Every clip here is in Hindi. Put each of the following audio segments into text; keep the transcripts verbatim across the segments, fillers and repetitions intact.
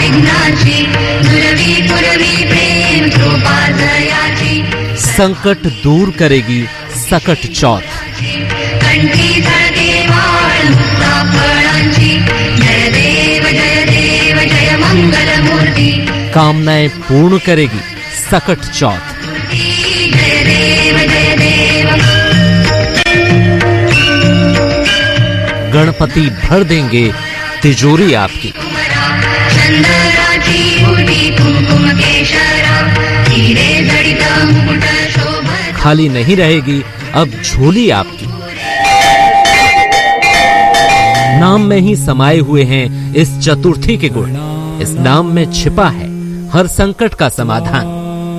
संकट दूर करेगी सकट चौथ। कामनाएं पूर्ण करेगी सकट चौथ। गणपति भर देंगे तिजोरी आपकी। खाली नहीं रहेगी अब झोली आपकी। नाम में ही समाये हुए हैं इस चतुर्थी के गुण। इस नाम में छिपा है हर संकट का समाधान।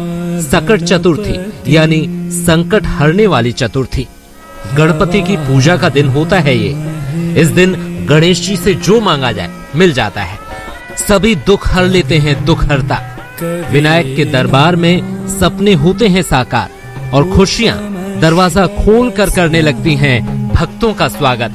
सकट चतुर्थी यानी संकट हरने वाली चतुर्थी। गणपति की पूजा का दिन होता है ये। इस दिन गणेश जी से जो मांगा जाए मिल जाता है। सभी दुख हर लेते हैं दुख हरता। विनायक के दरबार में सपने होते हैं साकार और खुशियां दरवाजा खोल कर करने लगती हैं भक्तों का स्वागत।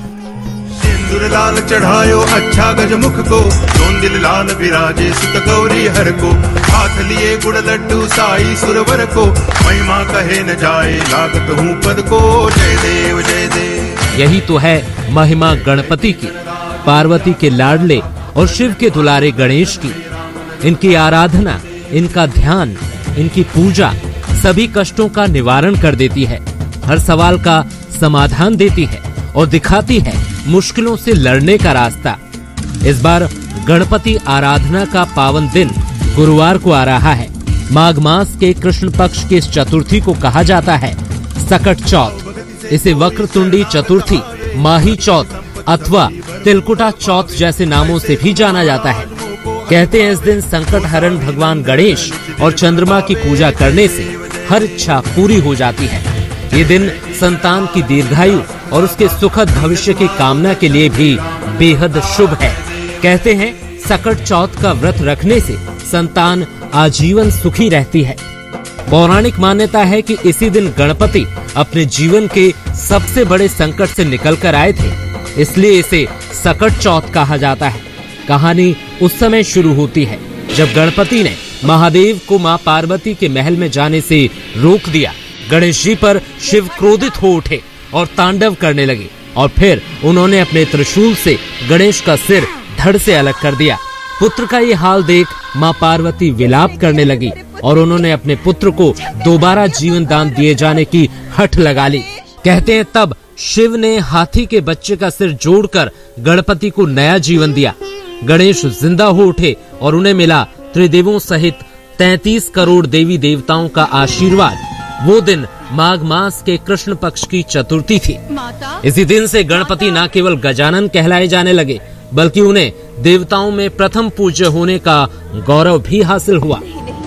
सिंदूर लाल चढ़ायो अच्छा गजमुख को, दिल लाल विराजे सुत गौरी हर को, हाथ लिए गुड़ लड्डू साई सुरवर को, महिमा कहे न जाए लागत हूँ पद को, जय देव जय देव। यही तो है महिमा गणपति की, पार्वती के लाडले और शिव के दुलारे गणेश की। इनकी आराधना, इनका ध्यान, इनकी पूजा सभी कष्टों का निवारण कर देती है, हर सवाल का समाधान देती है और दिखाती है मुश्किलों से लड़ने का रास्ता। इस बार गणपति आराधना का पावन दिन गुरुवार को आ रहा है। माघ मास के कृष्ण पक्ष की इस चतुर्थी को कहा जाता है सकट चौथ। इसे वक्रतुंडी चतुर्थी, माही चौथ अथवा तिलकुटा चौथ जैसे नामों से भी जाना जाता है। कहते हैं इस दिन संकट हरण भगवान गणेश और चंद्रमा की पूजा करने से हर इच्छा पूरी हो जाती है। ये दिन संतान की दीर्घायु और उसके सुखद भविष्य की कामना के लिए भी बेहद शुभ है। कहते हैं सकट चौथ का व्रत रखने से संतान आजीवन सुखी रहती है। पौराणिक मान्यता है कि इसी दिन गणपति अपने जीवन के सबसे बड़े संकट से निकलकर आए थे, इसलिए इसे सकट चौथ कहा जाता है। कहानी उस समय शुरू होती है जब गणपति ने महादेव को मां पार्वती के महल में जाने से रोक दिया। गणेश जी पर शिव क्रोधित हो उठे और तांडव करने लगे और फिर उन्होंने अपने त्रिशूल से गणेश का सिर धड़ से अलग कर दिया। पुत्र का ये हाल देख मां पार्वती विलाप करने लगी और उन्होंने अपने पुत्र को दोबारा जीवन दान दिए जाने की हठ लगा ली। कहते हैं तब शिव ने हाथी के बच्चे का सिर जोड़कर गणपति को नया जीवन दिया। गणेश जिंदा हो उठे और उन्हें मिला त्रिदेवों सहित तैंतीस करोड़ देवी देवताओं का आशीर्वाद। वो दिन माघ मास के कृष्ण पक्ष की चतुर्थी थी। इसी दिन से गणपति न केवल गजानन कहलाए जाने लगे बल्कि उन्हें देवताओं में प्रथम पूज्य होने का गौरव भी हासिल हुआ।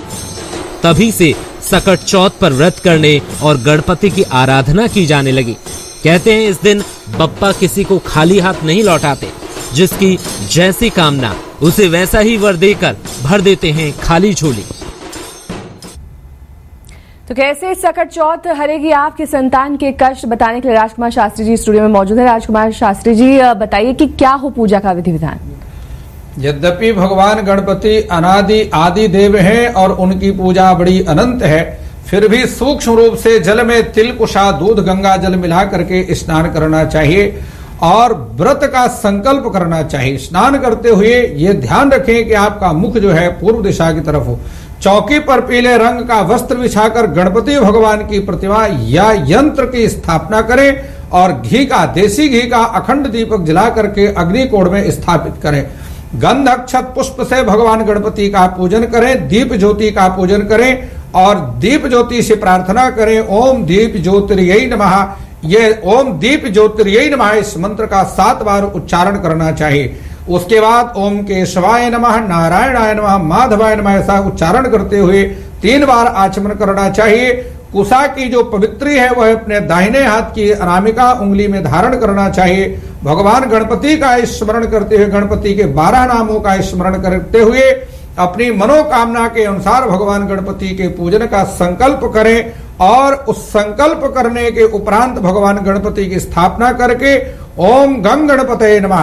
तभी से सकट चौथ पर व्रत करने और गणपति की आराधना की जाने लगी। कहते हैं इस दिन बप्पा किसी को खाली हाथ नहीं लौटाते। जिसकी जैसी कामना उसे वैसा ही वर देकर भर देते हैं खाली झोली। तो कैसे सकट चौथ हरेगी आपके संतान के कष्ट, बताने के लिए राजकुमार शास्त्री जी स्टूडियो में मौजूद है। राजकुमार शास्त्री जी बताइए कि क्या हो पूजा का विधि विधान। यद्यपि भगवान गणपति अनादि आदि देव हैं और उनकी पूजा बड़ी अनंत है, फिर भी सूक्ष्म रूप से जल में तिल कुशा दूध गंगा जल मिला करके स्नान करना चाहिए और व्रत का संकल्प करना चाहिए। स्नान करते हुए ये ध्यान रखें कि आपका मुख जो है पूर्व दिशा की तरफ हो। चौकी पर पीले रंग का वस्त्र बिछाकर गणपति भगवान की प्रतिमा या यंत्र की स्थापना करें और घी का, देसी घी का अखंड दीपक जला करके अग्निकोण में स्थापित करें। गंध अक्षत पुष्प से भगवान गणपति का पूजन करें, दीप ज्योति का पूजन करें और दीप ज्योति से प्रार्थना करें ओम दीप ज्योतिर्यै नमः। ये ओम दीप ज्योतिर्यै नमः इस मंत्र का सात बार उच्चारण करना चाहिए। उसके बाद ओम केशवाय नमः, नारायणाय नमः, माधवाय नमः ऐसा उच्चारण करते हुए तीन बार आचमन करना चाहिए। कुशा की जो पवित्री है वह अपने दाहिने हाथ की अनामिका उंगली में धारण करना चाहिए। भगवान गणपति का स्मरण करते हुए, गणपति के बारह नामों का स्मरण करते हुए अपनी मनोकामना के अनुसार भगवान गणपति के पूजन का संकल्प करें और उस संकल्प करने के उपरांत भगवान गणपति की स्थापना करके ओम गंग गणपते नमः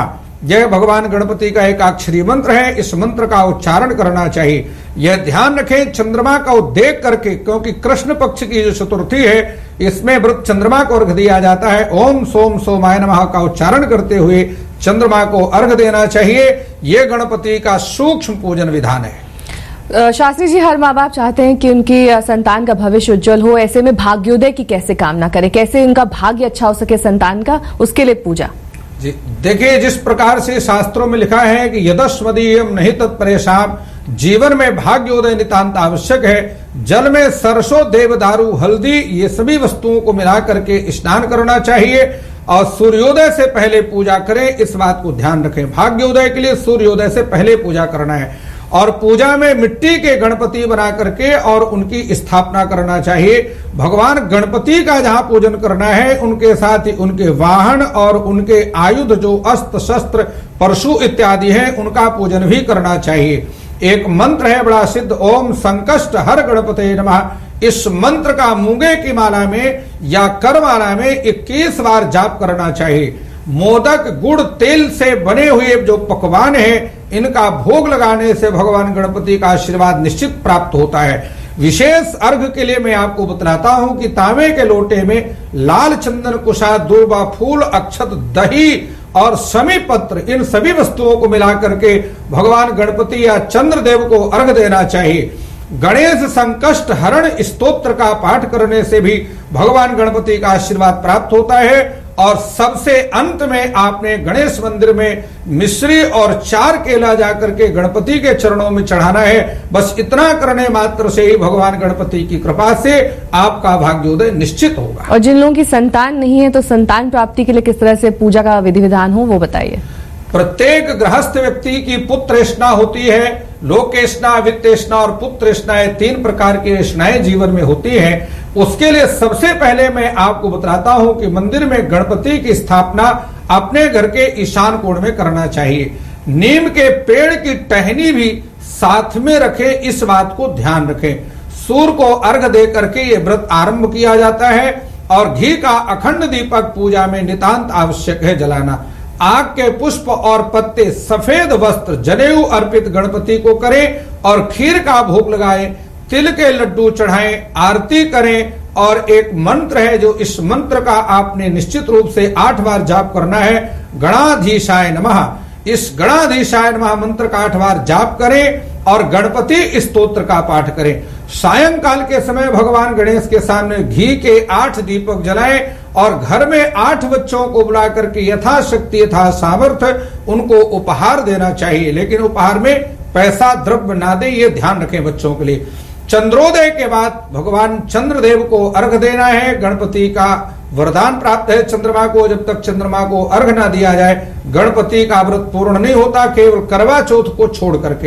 यह भगवान गणपति का एक अक्षरी मंत्र है, इस मंत्र का उच्चारण करना चाहिए। यह ध्यान रखें चंद्रमा को देख करके, क्योंकि कृष्ण पक्ष की जो चतुर्थी है इसमें व्रत चंद्रमा को अर्घ दिया जाता है। ओम सोम सोमाय नमः का उच्चारण करते हुए चंद्रमा को अर्घ देना चाहिए। यह गणपति का सूक्ष्म पूजन विधान है। शास्त्री जी, हर माँ बाप चाहते हैं कि उनकी संतान का भविष्य उज्जवल हो, ऐसे में भाग्योदय की कैसे कामना करें, कैसे उनका भाग्य अच्छा हो सके संतान का, उसके लिए पूजा? जी देखिए, जिस प्रकार से शास्त्रों में लिखा है कि यदस्मदीयम नहीं तत्परेशान, जीवन में भाग्योदय नितांत आवश्यक है। जल में सरसों, देवदारू, हल्दी ये सभी वस्तुओं को मिला करके स्नान करना चाहिए और सूर्योदय से पहले पूजा करें। इस बात को ध्यान रखें, भाग्योदय के लिए सूर्योदय से पहले पूजा करना है और पूजा में मिट्टी के गणपति बना करके और उनकी स्थापना करना चाहिए। भगवान गणपति का जहां पूजन करना है, उनके साथ ही उनके वाहन और उनके आयुध जो अस्त्र शस्त्र परशु इत्यादि हैं, उनका पूजन भी करना चाहिए। एक मंत्र है बड़ा सिद्ध, ओम संकष्ट हर गणपते नमः। इस मंत्र का मूंगे की माला में या कर माला में इक्कीस बार जाप करना चाहिए। मोदक, गुड़, तेल से बने हुए जो पकवान है, इनका भोग लगाने से भगवान गणपति का आशीर्वाद निश्चित प्राप्त होता है। विशेष अर्घ के लिए मैं आपको बतलाता हूं कि तांबे के लोटे में लाल चंदन, कुशा, दूर्वा फूल, अक्षत, दही और समी पत्र, इन सभी वस्तुओं को मिला करके भगवान गणपति या चंद्रदेव को अर्घ देना चाहिए। गणेश संकष्ट हरण स्तोत्र का पाठ करने से भी भगवान गणपति का आशीर्वाद प्राप्त होता है। और सबसे अंत में आपने गणेश मंदिर में मिश्री और चार केला जाकर के गणपति के चरणों में चढ़ाना है। बस इतना करने मात्र से ही भगवान गणपति की कृपा से आपका भाग्योदय निश्चित होगा। और जिन लोगों की संतान नहीं है, तो संतान प्राप्ति के लिए किस तरह से पूजा का विधि विधान हो, वो बताइए। प्रत्येक गृहस्थ व्यक्ति की पुत्रेष्णा होती है। लोकेष्णा, वित्तेष्णा और पुत्रेष्णा, ये तीन प्रकार की रचनाएं जीवन में होती हैं। उसके लिए सबसे पहले मैं आपको बताता हूं कि मंदिर में गणपति की स्थापना अपने घर के ईशान कोण में करना चाहिए। नीम के पेड़ की टहनी भी साथ में रखें, इस बात को ध्यान रखें। सूर्य को अर्घ दे करके ये व्रत आरंभ किया जाता है और घी का अखंड दीपक पूजा में नितांत आवश्यक है जलाना। आग के पुष्प और पत्ते, सफेद वस्त्र, जनेऊ अर्पित गणपति को करें और खीर का भोग लगाएं, तिल के लड्डू चढ़ाएं, आरती करें। और एक मंत्र है जो इस मंत्र का आपने निश्चित रूप से आठ बार जाप करना है, गणाधीशाय नमः। इस गणाधीशाय नमः मंत्र का आठ बार जाप करें और गणपति स्तोत्र का पाठ करें। सायंकाल के समय भगवान गणेश के सामने घी के आठ दीपक जलाएं और घर में आठ बच्चों को बुला करके यथाशक्ति यथा सामर्थ्य उनको उपहार देना चाहिए, लेकिन उपहार में पैसा द्रव्य ना दे, ये ध्यान रखें बच्चों के लिए। चंद्रोदय के बाद भगवान चंद्रदेव को अर्घ देना है। गणपति का वरदान प्राप्त है चंद्रमा को, जब तक चंद्रमा को अर्घ ना दिया जाए गणपति का व्रत पूर्ण नहीं होता। केवल करवा चौथ को छोड़ करके,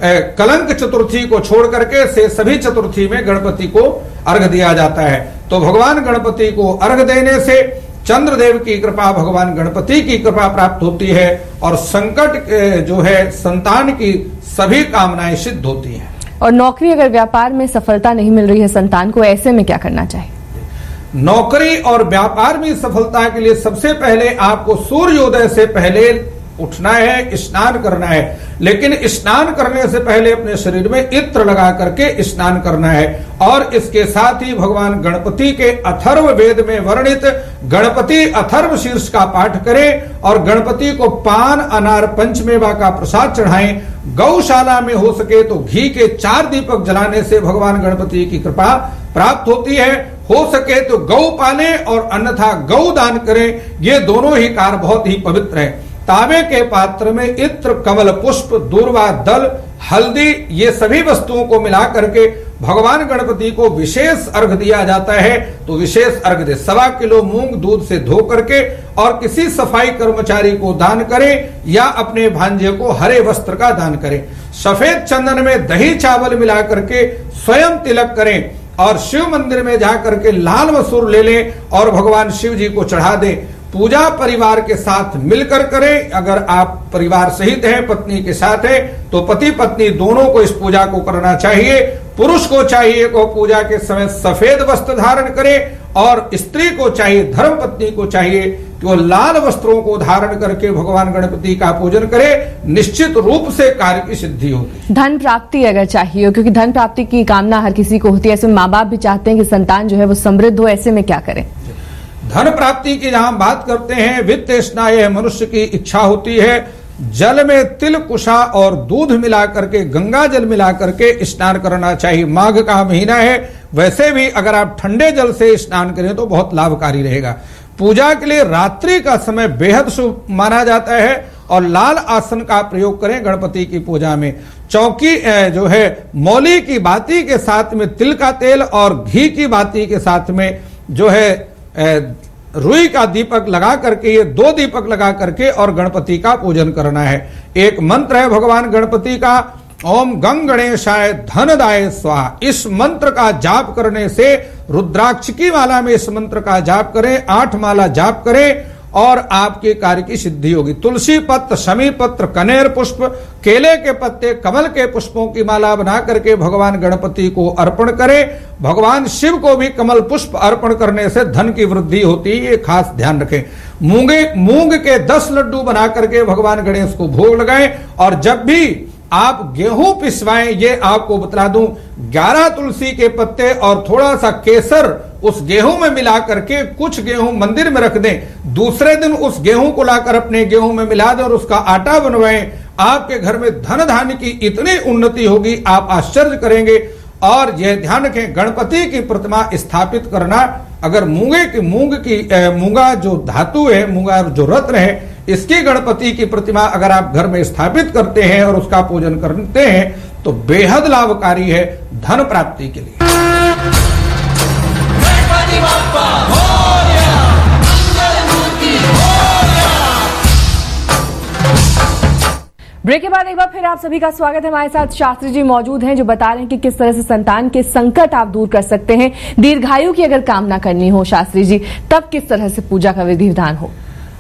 कलंक चतुर्थी को छोड़ करके से सभी चतुर्थी में गणपति को अर्घ दिया जाता है। तो भगवान गणपति को अर्घ देने से चंद्रदेव की कृपा, भगवान गणपति की कृपा प्राप्त होती है और संकट जो है संतान की सभी कामनाएं सिद्ध होती हैं। और नौकरी, अगर व्यापार में सफलता नहीं मिल रही है संतान को, ऐसे में क्या करना चाहिए? नौकरी और व्यापार में सफलता के लिए सबसे पहले आपको सूर्योदय से पहले उठना है, स्नान करना है। लेकिन स्नान करने से पहले अपने शरीर में इत्र लगा करके स्नान करना है। और इसके साथ ही भगवान गणपति के अथर्व वेद में वर्णित गणपति अथर्व शीर्ष का पाठ करें और गणपति को पान, अनार, पंचमेवा का प्रसाद चढ़ाएं। गौशाला में हो सके तो घी के चार दीपक जलाने से भगवान गणपति की कृपा प्राप्त होती है। हो सके तो गौ पालें और अन्यथा गौ दान करें। ये दोनों ही कार्य बहुत ही पवित्र है। तांबे के पात्र में इत्र, कमल पुष्प, दूर्वा दल, हल्दी, ये सभी वस्तुओं को मिला करके भगवान गणपति को विशेष अर्घ दिया जाता है। तो विशेष अर्घ दे, सवा किलो मूंग दूध से धो करके और किसी सफाई कर्मचारी को दान करें या अपने भांजे को हरे वस्त्र का दान करें। सफेद चंदन में दही चावल मिला करके स्वयं तिलक करें और शिव मंदिर में जाकर के लाल मसूर ले लें और भगवान शिव जी को चढ़ा दें। पूजा परिवार के साथ मिलकर करें। अगर आप परिवार सहित हैं, पत्नी के साथ है, तो पति पत्नी दोनों को इस पूजा को करना चाहिए। पुरुष को चाहिए को पूजा के समय सफेद वस्त्र धारण करे और स्त्री को चाहिए, धर्म पत्नी को चाहिए कि वो लाल वस्त्रों को धारण करके भगवान गणपति का पूजन करे, निश्चित रूप से कार्य की सिद्धि होगी। धन प्राप्ति अगर चाहिए हो, क्योंकि धन प्राप्ति की कामना हर किसी को होती है, ऐसे माँ बाप भी चाहते हैं कि संतान जो है वो समृद्ध हो, ऐसे में क्या करें? धन प्राप्ति की जहां बात करते हैं, वित्त स्नाय मनुष्य की इच्छा होती है। जल में तिल कुशा और दूध मिला करके, गंगा जल मिला करके स्नान करना चाहिए। माघ का महीना है, वैसे भी अगर आप ठंडे जल से स्नान करें तो बहुत लाभकारी रहेगा। पूजा के लिए रात्रि का समय बेहद शुभ माना जाता है और लाल आसन का प्रयोग करें गणपति की पूजा में। चौकी जो है मौली की बाती के साथ में तिल का तेल और घी की बाती के साथ में जो है रुई का दीपक लगा करके, ये दो दीपक लगा करके और गणपति का पूजन करना है। एक मंत्र है भगवान गणपति का, ओम गंग गणेशाय धनदाय स्वाहा। इस मंत्र का जाप करने से, रुद्राक्ष की माला में इस मंत्र का जाप करें, आठ माला जाप करें और आपके कार्य की सिद्धि होगी। तुलसी पत्र, शमी पत्र, कनेर पुष्प, केले के पत्ते, कमल के पुष्पों की माला बना करके भगवान गणपति को अर्पण करें। भगवान शिव को भी कमल पुष्प अर्पण करने से धन की वृद्धि होती है, ये खास ध्यान रखें। मूंगे मूंग के दस लड्डू बना करके भगवान गणेश को भोग लगाएं और जब भी आप गेहूं पिसवाएं, ये आपको बतला दूं, ग्यारह तुलसी के पत्ते और थोड़ा सा केसर उस गेहूं में मिला करके कुछ गेहूं मंदिर में रख दें। दूसरे दिन उस गेहूं को लाकर अपने गेहूं में मिला दें और उसका आटा बनवाएं। आपके घर में धन धान्य की इतनी उन्नति होगी, आप आश्चर्य करेंगे। और यह ध्यान रखें, गणपति की प्रतिमा स्थापित करना, अगर मूंगे की मूंग की मूंगा जो धातु है, मूंगा जो रत्न है, इसकी गणपति की प्रतिमा अगर आप घर में स्थापित करते हैं और उसका पूजन करते हैं तो बेहद लाभकारी है धन प्राप्ति के लिए। ब्रेक के बाद एक बार फिर आप सभी का स्वागत है। हमारे साथ शास्त्री जी मौजूद हैं जो बता रहे हैं कि किस तरह से संतान के संकट आप दूर कर सकते हैं। दीर्घायु की अगर कामना करनी हो शास्त्री जी, तब किस तरह से पूजा का विधि विधान हो?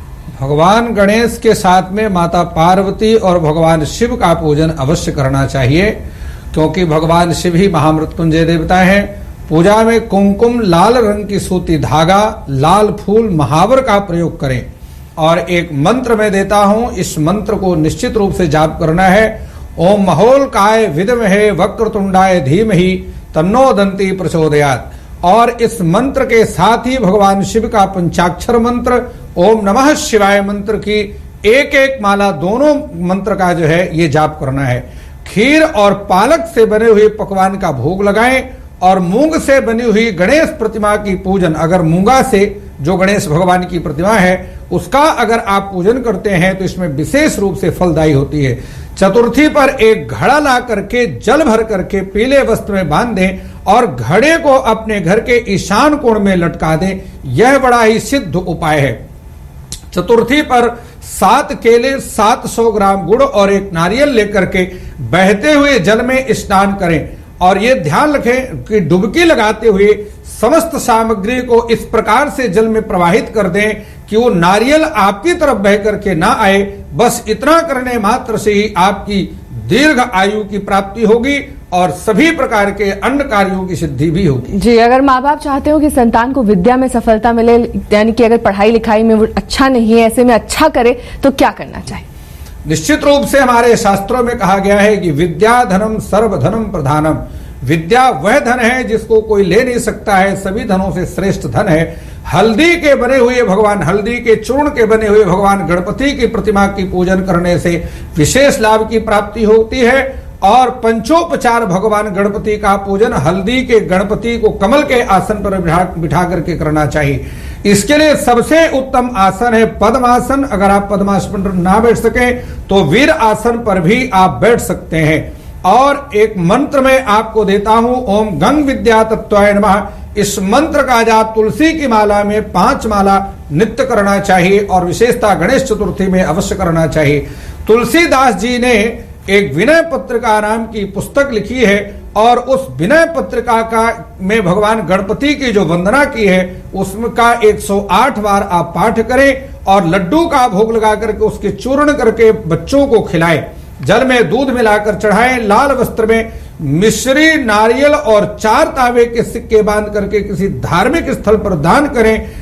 भगवान गणेश के साथ में माता पार्वती और भगवान शिव का पूजन अवश्य करना चाहिए, क्योंकि भगवान शिव ही महामृत्युंजय देवता हैं। पूजा में कुमकुम, लाल रंग की सूती धागा, लाल फूल, महावर का प्रयोग करें। और एक मंत्र मैं देता हूं, इस मंत्र को निश्चित रूप से जाप करना है। ओम महोल्काय विद्महे वक्रतुंडाय धीमहि तन्नो दंती प्रचोदयात्। और इस मंत्र के साथ ही भगवान शिव का पंचाक्षर मंत्र ओम नमः शिवाय मंत्र की एक एक माला, दोनों मंत्र का जो है ये जाप करना है। खीर और पालक से बने हुए पकवान का भोग लगाएं और मूंग से बनी हुई गणेश प्रतिमा की पूजन, अगर मूंगा से जो गणेश भगवान की प्रतिमा है उसका अगर आप पूजन करते हैं तो इसमें विशेष रूप से फलदायी होती है। चतुर्थी पर एक घड़ा ला करके जल भर करके पीले वस्त्र में बांध दें और घड़े को अपने घर के ईशान कोण में लटका दें। यह बड़ा ही सिद्ध उपाय है। चतुर्थी पर सात केले, सात सौ ग्राम गुड़ और एक नारियल लेकर के बहते हुए जल में स्नान करें। और ये ध्यान रखें कि डुबकी लगाते हुए समस्त सामग्री को इस प्रकार से जल में प्रवाहित कर दें कि वो नारियल आपकी तरफ बह करके ना आए। बस इतना करने मात्र से ही आपकी दीर्घ आयु की प्राप्ति होगी और सभी प्रकार के अन्य कार्यों की सिद्धि भी होगी। जी, अगर माँ बाप चाहते हो कि संतान को विद्या में सफलता मिले, यानी कि अगर पढ़ाई लिखाई में वो अच्छा नहीं है, ऐसे में अच्छा करे, तो क्या करना चाहिए? निश्चित रूप से हमारे शास्त्रों में कहा गया है कि विद्या धनम सर्वधनम प्रधानम। विद्या वह धन है जिसको कोई ले नहीं सकता है, सभी धनों से श्रेष्ठ धन है। हल्दी के बने हुए भगवान, हल्दी के चूर्ण के बने हुए भगवान गणपति की प्रतिमा की पूजन करने से विशेष लाभ की प्राप्ति होती है। और पंचोपचार भगवान गणपति का पूजन हल्दी के गणपति को कमल के आसन पर बिठा बिठा करके करना चाहिए। इसके लिए सबसे उत्तम आसन है पद्मासन। अगर आप पद्मासन पर ना बैठ सके तो वीर आसन पर भी आप बैठ सकते हैं। और एक मंत्र मैं आपको देता हूं, ओम गंग विद्या तत्वाय नमः। इस मंत्र का जाप तुलसी की माला में पांच माला नित्य करना चाहिए और विशेषता गणेश चतुर्थी में अवश्य करना चाहिए। तुलसीदास जी ने एक विनय पत्रिका नाम की पुस्तक लिखी है और उस विनय पत्रिका का में भगवान गणपति की जो वंदना की है उसका एक सौ आठ बार आप पाठ करें और लड्डू का भोग लगा करके उसके चूर्ण करके बच्चों को खिलाएं। जल में दूध मिलाकर चढ़ाएं। लाल वस्त्र में मिश्री, नारियल और चार तांबे के सिक्के बांध करके किसी धार्मिक स्थल पर दान करें।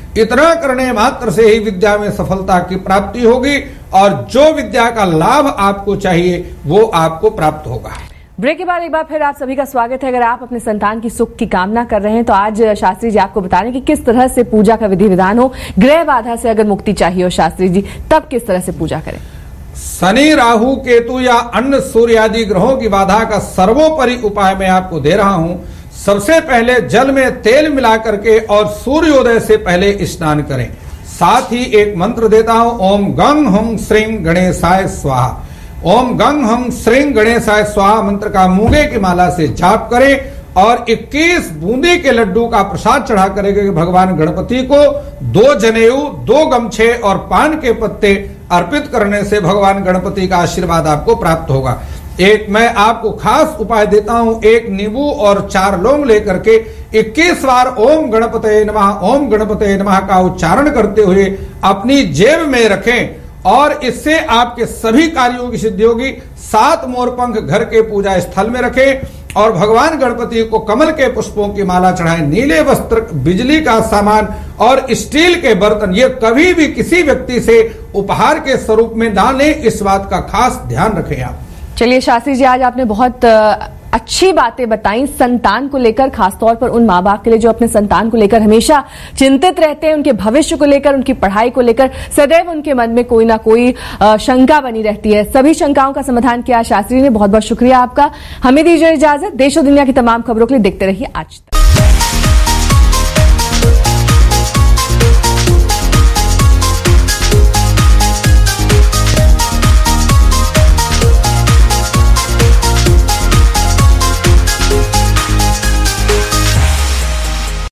इतना करने मात्र से ही विद्या में सफलता की प्राप्ति होगी और जो विद्या का लाभ आपको चाहिए वो आपको प्राप्त होगा। ब्रेक के बाद एक बार फिर आप सभी का स्वागत है। अगर आप अपने संतान की सुख की कामना कर रहे हैं तो आज शास्त्री जी आपको बता रहे हैं कि किस तरह से पूजा का विधि विधान हो। ग्रह बाधा से अगर मुक्ति चाहिए हो शास्त्री जी, तब किस तरह से पूजा करें? शनि, राहु, केतु या अन्य सूर्य आदि ग्रहों की बाधा का सर्वोपरि उपाय मैं आपको दे रहा हूं। सबसे पहले जल में तेल मिला करके और सूर्योदय से पहले स्नान करें। साथ ही एक मंत्र देता हूं, ओम गंग हंग श्रीं गणेशाय स्वाहा। ओम गंग हंग श्रीं गणेशाय स्वाहा मंत्र का मूंगे की माला से जाप करें और इक्कीस बूंदी के लड्डू का प्रसाद चढ़ा करेंगे भगवान गणपति को। दो जनेऊ, दो गमछे और पान के पत्ते अर्पित करने से भगवान गणपति का आशीर्वाद आपको प्राप्त होगा। एक मैं आपको खास उपाय देता हूं, एक नींबू और चार लौंग लेकर के इक्कीस बार ओम गणपते नमः ओम गणपते नमः का उच्चारण करते हुए अपनी जेब में रखें और इससे आपके सभी कार्यों की सिद्धि होगी। सात मोरपंख घर के पूजा स्थल में रखें और भगवान गणपति को कमल के पुष्पों की माला चढ़ाएं। नीले वस्त्र, बिजली का सामान और स्टील के बर्तन ये कभी भी किसी व्यक्ति से उपहार के स्वरूप में ना लें, इस बात का खास ध्यान रखें आप। चलिए शास्त्री जी, आज आपने बहुत अच्छी बातें बताई संतान को लेकर, खासतौर पर उन माँ बाप के लिए जो अपने संतान को लेकर हमेशा चिंतित रहते हैं, उनके भविष्य को लेकर, उनकी पढ़ाई को लेकर सदैव उनके मन में कोई ना कोई शंका बनी रहती है। सभी शंकाओं का समाधान किया शास्त्री ने। बहुत बहुत शुक्रिया आपका। हमें दीजिए इजाजत। देश और दुनिया की तमाम खबरों के लिए देखते रहिए आज तक।